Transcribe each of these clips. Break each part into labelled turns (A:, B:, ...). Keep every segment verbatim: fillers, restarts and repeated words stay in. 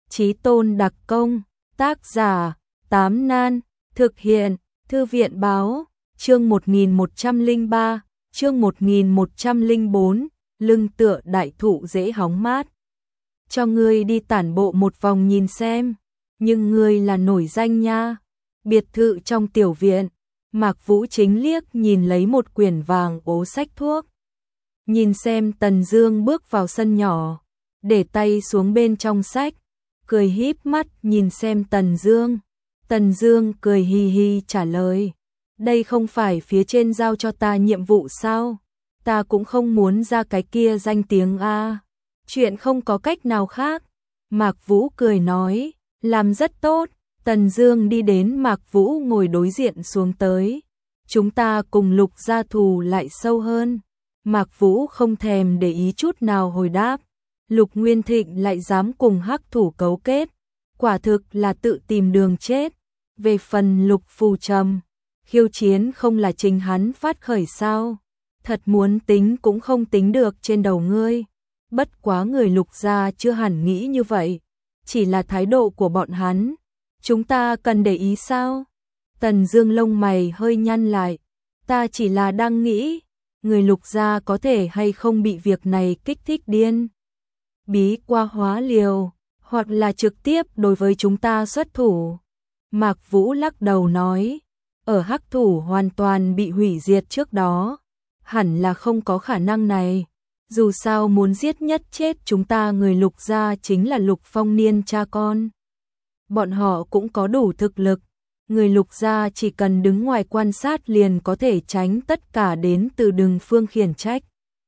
A: Chí tôn đặc công, tác giả, Tám Nan, thực hiện, Thư viện báo, chương một nghìn một trăm lẻ ba, chương một nghìn một trăm lẻ bốn, lưng tựa đại thụ dễ hóng mát. Cho ngươi đi tản bộ một vòng nhìn xem, nhưng ngươi là nổi danh nha. Biệt thự trong tiểu viện, Mạc Vũ Chính liếc nhìn lấy một quyển vàng ố sách thuốc. Nhìn xem Tần Dương bước vào sân nhỏ, để tay xuống bên trong sách, cười híp mắt nhìn xem Tần Dương. Tần Dương cười hi hi trả lời, đây không phải phía trên giao cho ta nhiệm vụ sao? Ta cũng không muốn ra cái kia danh tiếng a. Chuyện không có cách nào khác. Mạc Vũ cười nói, làm rất tốt. Tần Dương đi đến Mạc Vũ ngồi đối diện xuống tới. Chúng ta cùng Lục gia thù lại sâu hơn. Mạc Vũ không thèm để ý chút nào hồi đáp. Lục Nguyên Thịnh lại dám cùng hắc thủ cấu kết. Quả thực là tự tìm đường chết. Về phần Lục Phù Trầm, khiêu chiến không là chính hắn phát khởi sao? Thật muốn tính cũng không tính được trên đầu ngươi. Bất quá người Lục gia chưa hẳn nghĩ như vậy. Chỉ là thái độ của bọn hắn. Chúng ta cần để ý sao? Tần Dương lông mày hơi nhăn lại. Ta chỉ là đang nghĩ, người Lục gia có thể hay không bị việc này kích thích điên. Bí qua hóa liều, hoặc là trực tiếp đối với chúng ta xuất thủ. Mạc Vũ lắc đầu nói, ở hắc thủ hoàn toàn bị hủy diệt trước đó, hẳn là không có khả năng này. Dù sao muốn giết nhất chết chúng ta người Lục gia chính là Lục Phong Niên cha con. Bọn họ cũng có đủ thực lực, người Lục gia chỉ cần đứng ngoài quan sát liền có thể tránh tất cả đến từ Đừng Phương khiển trách.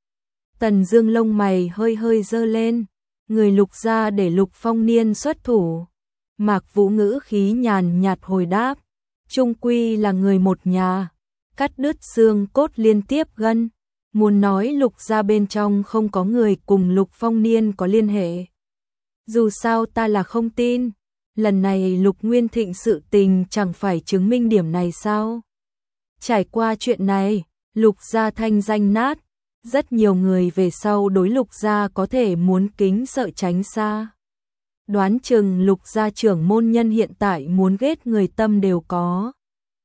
A: Tần Dương lông mày hơi hơi giơ lên, người Lục gia để Lục Phong Niên xuất thủ. Mạc Vũ ngữ khí nhàn nhạt hồi đáp, chung quy là người một nhà, cắt đứt xương cốt liên tiếp gân. Muốn nói Lục gia bên trong không có người cùng Lục Phong Niên có liên hệ. Dù sao ta là không tin, lần này Lục Nguyên Thịnh sự tình chẳng phải chứng minh điểm này sao? Trải qua chuyện này, Lục gia thanh danh nát, rất nhiều người về sau đối Lục gia có thể muốn kính sợ tránh xa. Đoán chừng Lục gia trưởng môn nhân hiện tại muốn ghét người tâm đều có.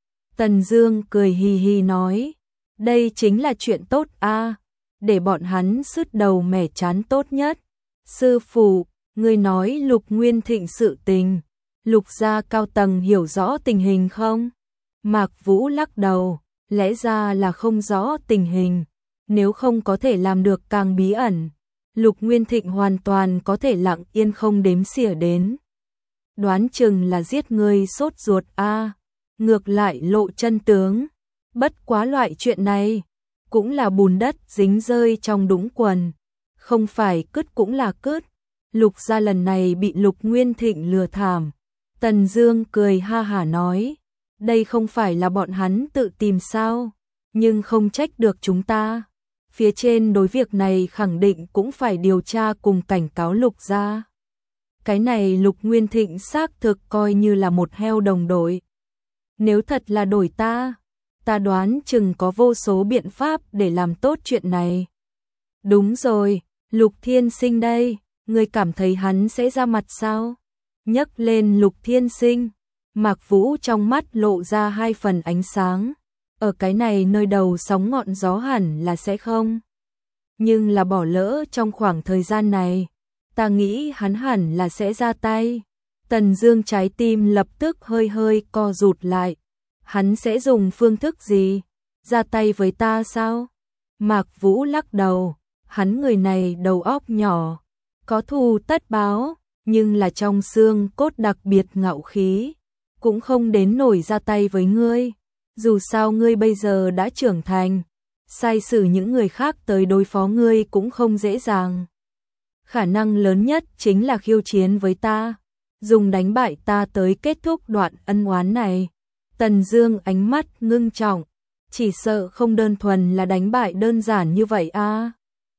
A: Tần Dương cười hi hi nói, đây chính là chuyện tốt a, để bọn hắn sứt đầu mẻ chán tốt nhất. Sư phụ, ngươi nói Lục Nguyên Thịnh sự tình, Lục gia cao tầng hiểu rõ tình hình không? Mạc Vũ lắc đầu, lẽ ra là không rõ tình hình, nếu không có thể làm được càng bí ẩn, Lục Nguyên Thịnh hoàn toàn có thể lặng yên không đếm xỉa đến. Đoán chừng là giết ngươi sốt ruột a, ngược lại lộ chân tướng. Bất quá loại chuyện này, cũng là bùn đất dính rơi trong đũng quần, không phải cứt cũng là cứt. Lục gia lần này bị Lục Nguyên Thịnh lừa thảm. Tần Dương cười ha hả nói, đây không phải là bọn hắn tự tìm sao, nhưng không trách được chúng ta. Phía trên đối việc này khẳng định cũng phải điều tra cùng cảnh cáo Lục gia. Cái này Lục Nguyên Thịnh xác thực coi như là một heo đồng đội. Nếu thật là đổi ta, ta đoán chừng có vô số biện pháp để làm tốt chuyện này. Đúng rồi, Lục Thiên Sinh đây, ngươi cảm thấy hắn sẽ ra mặt sao? Nhắc lên Lục Thiên Sinh, Mạc Vũ trong mắt lộ ra hai phần ánh sáng. Ở cái này nơi đầu sóng ngọn gió hẳn là sẽ không. Nhưng là bỏ lỡ trong khoảng thời gian này, ta nghĩ hắn hẳn là sẽ ra tay. Tần Dương trái tim lập tức hơi hơi co rụt lại. Hắn sẽ dùng phương thức gì? Ra tay với ta sao? Mạc Vũ lắc đầu, hắn người này đầu óc nhỏ, có thù tất báo, nhưng là trong xương cốt đặc biệt ngạo khí, cũng không đến nổi ra tay với ngươi. Dù sao ngươi bây giờ đã trưởng thành, sai xử những người khác tới đối phó ngươi cũng không dễ dàng. Khả năng lớn nhất chính là khiêu chiến với ta, dùng đánh bại ta tới kết thúc đoạn ân oán này. Tần Dương ánh mắt ngưng trọng, chỉ sợ không đơn thuần là đánh bại đơn giản như vậy a.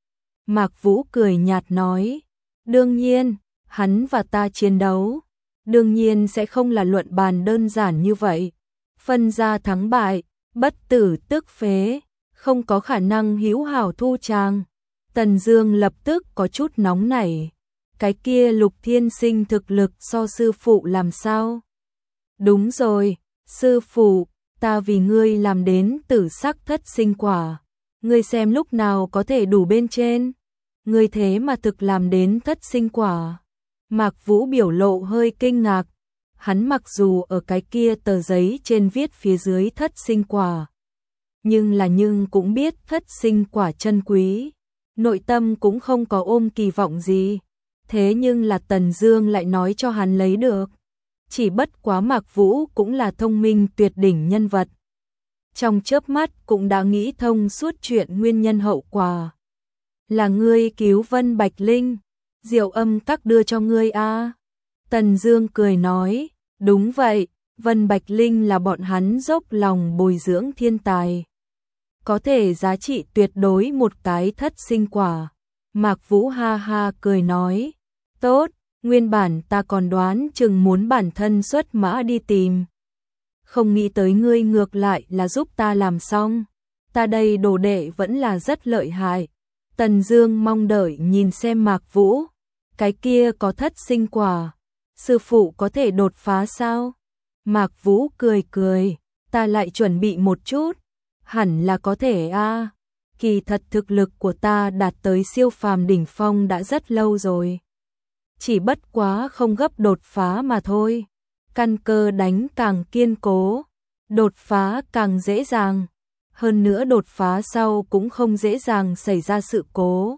A: Mạc Vũ cười nhạt nói, đương nhiên, hắn và ta chiến đấu, đương nhiên sẽ không là luận bàn đơn giản như vậy. Phân ra thắng bại, bất tử tức phế, không có khả năng hữu hảo thu tràng. Tần Dương lập tức có chút nóng nảy. cái kia Lục Thiên Sinh thực lực so sư phụ làm sao? Đúng rồi, sư phụ, ta vì ngươi làm đến tử sắc thất sinh quả. Ngươi xem lúc nào có thể đủ bên trên. Ngươi thế mà thực làm đến thất sinh quả. Mạc Vũ biểu lộ hơi kinh ngạc. Hắn mặc dù ở cái kia tờ giấy trên viết phía dưới thất sinh quả. Nhưng là nhưng cũng biết thất sinh quả chân quý. Nội tâm cũng không có ôm kỳ vọng gì. Thế nhưng là Tần Dương lại nói cho hắn lấy được. Chỉ bất quá Mạc Vũ cũng là thông minh tuyệt đỉnh nhân vật. Trong chớp mắt cũng đã nghĩ thông suốt chuyện nguyên nhân hậu quả. Là ngươi cứu Vân Bạch Linh, Diệu Âm Các đưa cho ngươi a? À? Tần Dương cười nói, đúng vậy, Vân Bạch Linh là bọn hắn dốc lòng bồi dưỡng thiên tài. Có thể giá trị tuyệt đối một cái thất sinh quả. Mạc Vũ ha ha cười nói, tốt, nguyên bản ta còn đoán chừng muốn bản thân xuất mã đi tìm. Không nghĩ tới ngươi ngược lại là giúp ta làm xong. Ta đây đồ đệ vẫn là rất lợi hại. Tần Dương mong đợi nhìn xem Mạc Vũ. Cái kia có thất sinh quả. Sư phụ có thể đột phá sao? Mạc Vũ cười cười. Ta lại chuẩn bị một chút. Hẳn là có thể a. À. Kỳ thật thực lực của ta đạt tới siêu phàm đỉnh phong đã rất lâu rồi. Chỉ bất quá không gấp đột phá mà thôi. Căn cơ đánh càng kiên cố, đột phá càng dễ dàng. Hơn nữa đột phá sau cũng không dễ dàng xảy ra sự cố.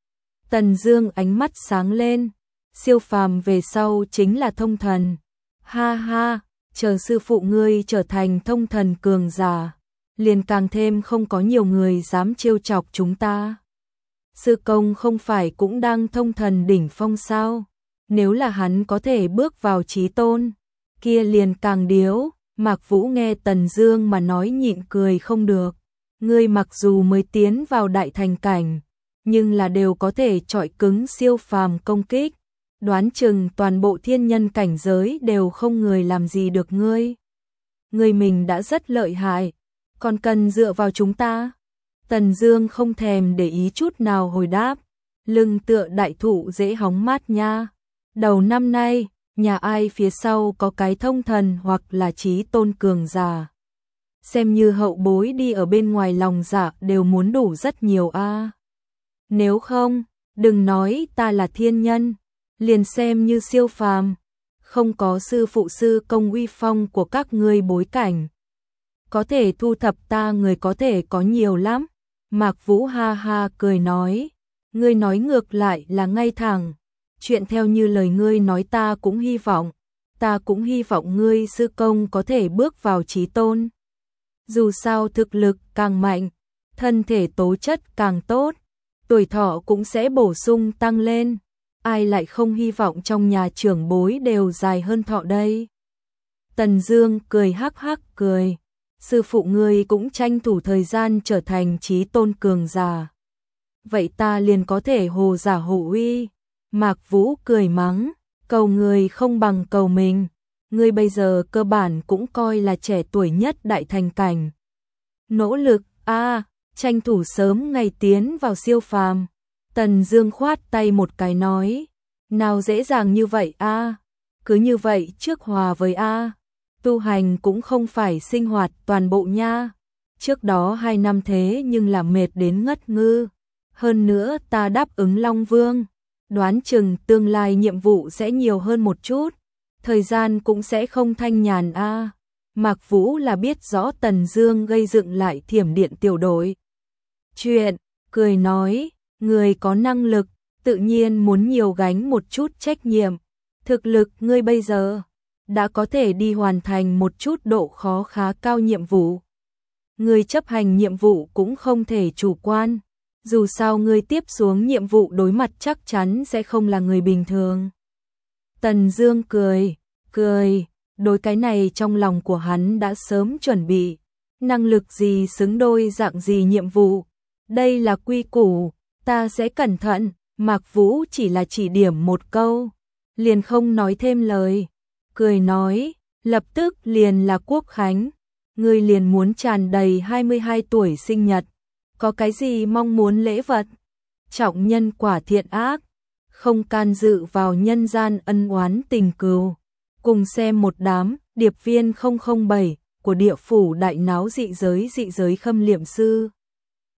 A: Tần Dương ánh mắt sáng lên, siêu phàm về sau chính là thông thần. Ha ha, chờ sư phụ ngươi trở thành thông thần cường giả, liền càng thêm không có nhiều người dám trêu chọc chúng ta. Sư công không phải cũng đang thông thần đỉnh phong sao? Nếu là hắn có thể bước vào chí tôn, kia liền càng điếu. Mạc Vũ nghe Tần Dương mà nói nhịn cười không được. Ngươi mặc dù mới tiến vào đại thành cảnh, nhưng là đều có thể chọi cứng siêu phàm công kích. Đoán chừng toàn bộ thiên nhân cảnh giới đều không người làm gì được ngươi. Ngươi mình đã rất lợi hại, còn cần dựa vào chúng ta. Tần Dương không thèm để ý chút nào hồi đáp. Lưng tựa đại thụ dễ hóng mát nha. Đầu năm nay, nhà ai phía sau có cái thông thần hoặc là chí tôn cường giả. Xem như hậu bối đi ở bên ngoài lòng dạ đều muốn đủ rất nhiều a. À. Nếu không, đừng nói ta là thiên nhân, liền xem như siêu phàm, không có sư phụ sư công uy phong của các ngươi bối cảnh. Có thể thu thập ta người có thể có nhiều lắm. Mạc Vũ ha ha cười nói, ngươi nói ngược lại là ngay thẳng. Chuyện theo như lời ngươi nói ta cũng hy vọng, ta cũng hy vọng ngươi sư công có thể bước vào chí tôn. Dù sao thực lực càng mạnh, thân thể tố chất càng tốt, tuổi thọ cũng sẽ bổ sung tăng lên. Ai lại không hy vọng trong nhà trưởng bối đều dài hơn thọ đây. Tần Dương cười hắc hắc cười, sư phụ ngươi cũng tranh thủ thời gian trở thành chí tôn cường giả. Vậy ta liền có thể hồ giả hộ uy. Mạc Vũ cười mắng, cầu người không bằng cầu mình. Ngươi bây giờ cơ bản cũng coi là trẻ tuổi nhất đại thành cảnh. Nỗ lực, a, à, tranh thủ sớm ngày tiến vào siêu phàm. Tần Dương khoát tay một cái nói, nào dễ dàng như vậy a, à? Cứ như vậy trước hòa với a. À. Tu hành cũng không phải sinh hoạt toàn bộ nha. Trước đó hai năm thế nhưng là mệt đến ngất ngư. Hơn nữa ta đáp ứng Long Vương, đoán chừng tương lai nhiệm vụ sẽ nhiều hơn một chút, thời gian cũng sẽ không thanh nhàn a. À. Mạc Vũ là biết rõ Tần Dương gây dựng lại Thiểm Điện tiểu đội. Chuyện, cười nói, người có năng lực, tự nhiên muốn nhiều gánh một chút trách nhiệm. Thực lực ngươi bây giờ đã có thể đi hoàn thành một chút độ khó khá cao nhiệm vụ. Ngươi chấp hành nhiệm vụ cũng không thể chủ quan. Dù sao ngươi tiếp xuống nhiệm vụ đối mặt chắc chắn sẽ không là người bình thường. Tần Dương cười, cười, đối cái này trong lòng của hắn đã sớm chuẩn bị. Năng lực gì xứng đôi dạng gì nhiệm vụ. Đây là quy củ, ta sẽ cẩn thận. Mạc Vũ chỉ là chỉ điểm một câu, liền không nói thêm lời. Cười nói, lập tức liền là Quốc khánh. Ngươi liền muốn tràn đầy hai mươi hai tuổi sinh nhật. Có cái gì mong muốn lễ vật? Trọng nhân quả thiện ác. không can dự vào nhân gian ân oán tình cừu. Cùng xem một đám điệp viên không không bảy của địa phủ đại náo dị giới dị giới khâm liệm sư.